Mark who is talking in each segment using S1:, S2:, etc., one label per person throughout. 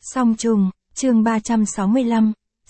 S1: Song trùng, chương 365,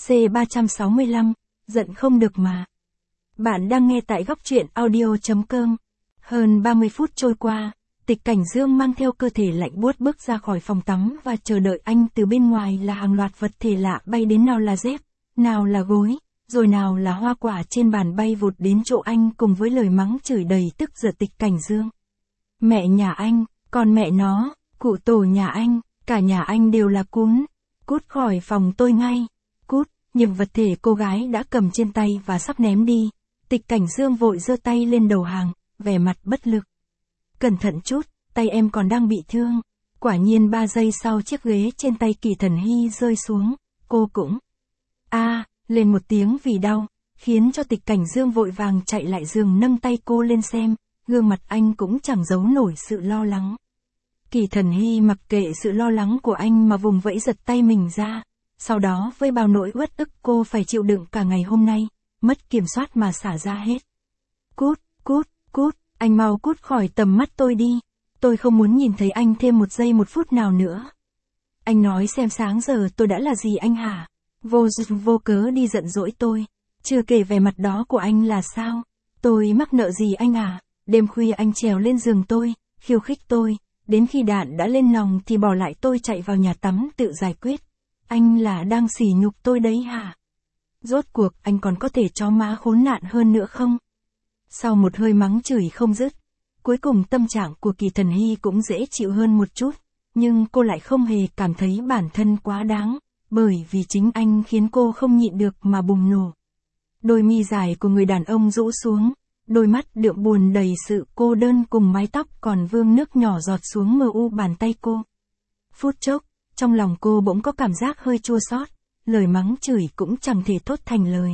S1: C365, giận không được mà. Bạn đang nghe tại góc truyện audio.com. Hơn 30 phút trôi qua, Tịch Cảnh Dương mang theo cơ thể lạnh buốt bước ra khỏi phòng tắm và chờ đợi anh. Từ bên ngoài là hàng loạt vật thể lạ bay đến, nào là dép, nào là gối, rồi nào là hoa quả trên bàn bay vụt đến chỗ anh cùng với lời mắng chửi đầy tức giận Tịch Cảnh Dương. Mẹ nhà anh, còn mẹ nó, cụ tổ nhà anh, cả nhà anh đều là cún. Cút khỏi phòng tôi ngay. Cút, những vật thể cô gái đã cầm trên tay và sắp ném đi. Tịch Cảnh Dương vội giơ tay lên đầu hàng, vẻ mặt bất lực. Cẩn thận chút, tay em còn đang bị thương. Quả nhiên 3 giây sau chiếc ghế trên tay Kỳ Thần Hy rơi xuống, cô cũng lên một tiếng vì đau, khiến cho Tịch Cảnh Dương vội vàng chạy lại giường nâng tay cô lên xem, gương mặt anh cũng chẳng giấu nổi sự lo lắng. Kỳ Thần Hy mặc kệ sự lo lắng của anh mà vùng vẫy giật tay mình ra, sau đó với bao nỗi uất ức cô phải chịu đựng cả ngày hôm nay, mất kiểm soát mà xả ra hết. Cút, cút, cút, anh mau cút khỏi tầm mắt tôi đi, tôi không muốn nhìn thấy anh thêm một giây một phút nào nữa. Anh nói xem sáng giờ tôi đã là gì anh hả? Vô cớ đi giận dỗi tôi, chưa kể vẻ mặt đó của anh là sao? Tôi mắc nợ gì anh à? Đêm khuya anh trèo lên giường tôi, khiêu khích tôi, đến khi đạn đã lên nòng thì bỏ lại tôi chạy vào nhà tắm tự giải quyết. Anh là đang sỉ nhục tôi đấy hả? Rốt cuộc anh còn có thể chó má khốn nạn hơn nữa không? Sau một hơi mắng chửi không dứt, cuối cùng tâm trạng của Kỳ Thần Hy cũng dễ chịu hơn một chút, nhưng cô lại không hề cảm thấy bản thân quá đáng, bởi vì chính anh khiến cô không nhịn được mà bùng nổ. Đôi mi dài của người đàn ông rũ xuống, đôi mắt đượm buồn đầy sự cô đơn cùng mái tóc còn vương nước nhỏ giọt xuống mờ u bàn tay cô. Phút chốc, trong lòng cô bỗng có cảm giác hơi chua xót, lời mắng chửi cũng chẳng thể thốt thành lời.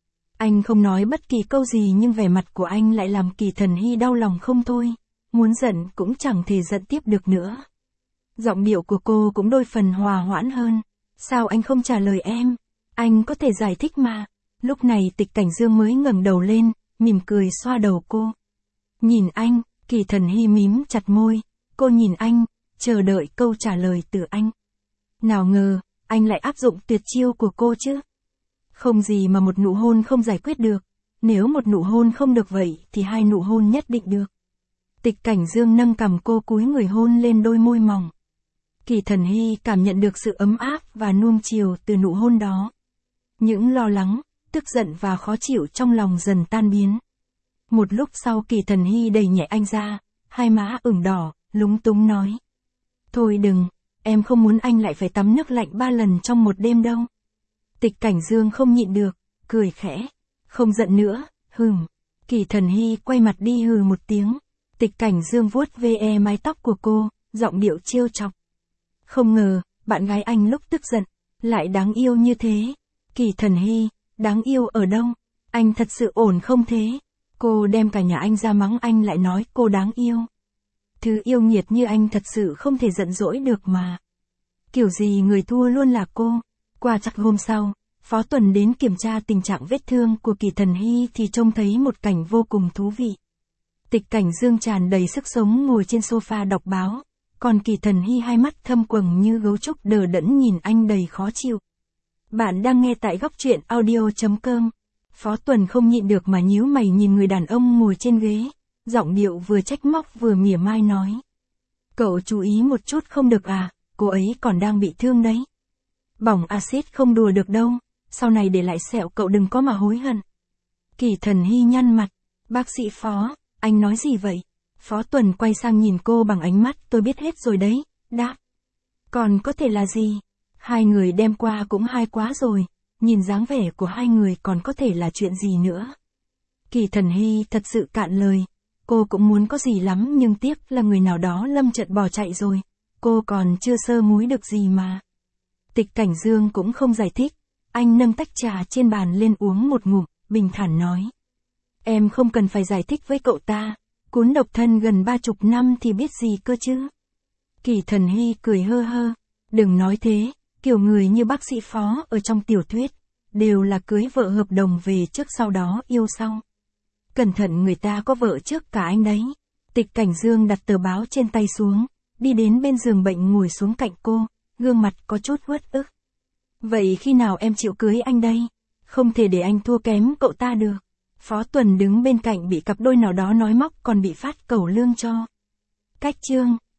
S1: Anh không nói bất kỳ câu gì nhưng vẻ mặt của anh lại làm Kỳ Thần Hy đau lòng không thôi, muốn giận cũng chẳng thể giận tiếp được nữa. Giọng điệu của cô cũng đôi phần hòa hoãn hơn. Sao anh không trả lời em? Anh có thể giải thích mà. Lúc này Tịch Cảnh Dương mới ngẩng đầu lên, mỉm cười xoa đầu cô. Nhìn anh, Kỳ Thần Hy mím chặt môi, cô nhìn anh, chờ đợi câu trả lời từ anh. Nào ngờ, anh lại áp dụng tuyệt chiêu của cô chứ. Không gì mà một nụ hôn không giải quyết được, nếu một nụ hôn không được vậy thì 2 nụ hôn nhất định được. Tịch Cảnh Dương nâng cằm cô cúi người hôn lên đôi môi mỏng. Kỳ Thần Hy cảm nhận được sự ấm áp và nuông chiều từ nụ hôn đó. Những lo lắng, tức giận và khó chịu trong lòng dần tan biến. Một lúc sau Kỳ Thần Hy đẩy nhẹ anh ra, hai má ửng đỏ, lúng túng nói. Thôi đừng, em không muốn anh lại phải tắm nước lạnh 3 lần trong một đêm đâu. Tịch Cảnh Dương không nhịn được, cười khẽ. Không giận nữa, hừm. Kỳ Thần Hy quay mặt đi hừ một tiếng. Tịch Cảnh Dương vuốt ve mái tóc của cô, giọng điệu trêu chọc. Không ngờ, bạn gái anh lúc tức giận, lại đáng yêu như thế. Kỳ Thần Hy, đáng yêu ở đâu? Anh thật sự ổn không thế? Cô đem cả nhà anh ra mắng anh lại nói cô đáng yêu. Thứ yêu nghiệt như anh thật sự không thể giận dỗi được mà. Kiểu gì người thua luôn là cô. Qua chắc hôm sau, Phó Tuần đến kiểm tra tình trạng vết thương của Kỳ Thần Hy thì trông thấy một cảnh vô cùng thú vị. Tịch Cảnh Dương tràn đầy sức sống ngồi trên sofa đọc báo, còn Kỳ Thần Hy hai mắt thâm quầng như gấu trúc đờ đẫn nhìn anh đầy khó chịu. Bạn đang nghe tại góc truyện audio.com. Phó Tuần không nhịn được mà nhíu mày nhìn người đàn ông ngồi trên ghế, giọng điệu vừa trách móc vừa mỉa mai nói. Cậu chú ý một chút không được à, cô ấy còn đang bị thương đấy. Bỏng axit không đùa được đâu, sau này để lại sẹo cậu đừng có mà hối hận. Kỳ Thần Hy nhăn mặt, bác sĩ Phó, anh nói gì vậy? Phó Tuần quay sang nhìn cô bằng ánh mắt tôi biết hết rồi đấy, đáp. Còn có thể là gì? 2 người đem qua cũng hay quá rồi, nhìn dáng vẻ của 2 người còn có thể là chuyện gì nữa. Kỳ Thần Hy thật sự cạn lời, cô cũng muốn có gì lắm nhưng tiếc là người nào đó lâm trận bỏ chạy rồi, cô còn chưa sơ múi được gì mà. Tịch Cảnh Dương cũng không giải thích, anh nâng tách trà trên bàn lên uống một ngụm, bình thản nói. Em không cần phải giải thích với cậu ta, cún độc thân gần 30 năm thì biết gì cơ chứ. Kỳ Thần Hy cười hơ hơ, đừng nói thế, kiểu người như bác sĩ Phó ở trong tiểu thuyết, đều là cưới vợ hợp đồng về trước sau đó yêu sau. Cẩn thận người ta có vợ trước cả anh đấy. Tịch Cảnh Dương đặt tờ báo trên tay xuống, đi đến bên giường bệnh ngồi xuống cạnh cô, gương mặt có chút uất ức. Vậy khi nào em chịu cưới anh đây? Không thể để anh thua kém cậu ta được. Phó Tuần đứng bên cạnh bị cặp đôi nào đó nói móc còn bị phát cẩu lương cho. Cách chương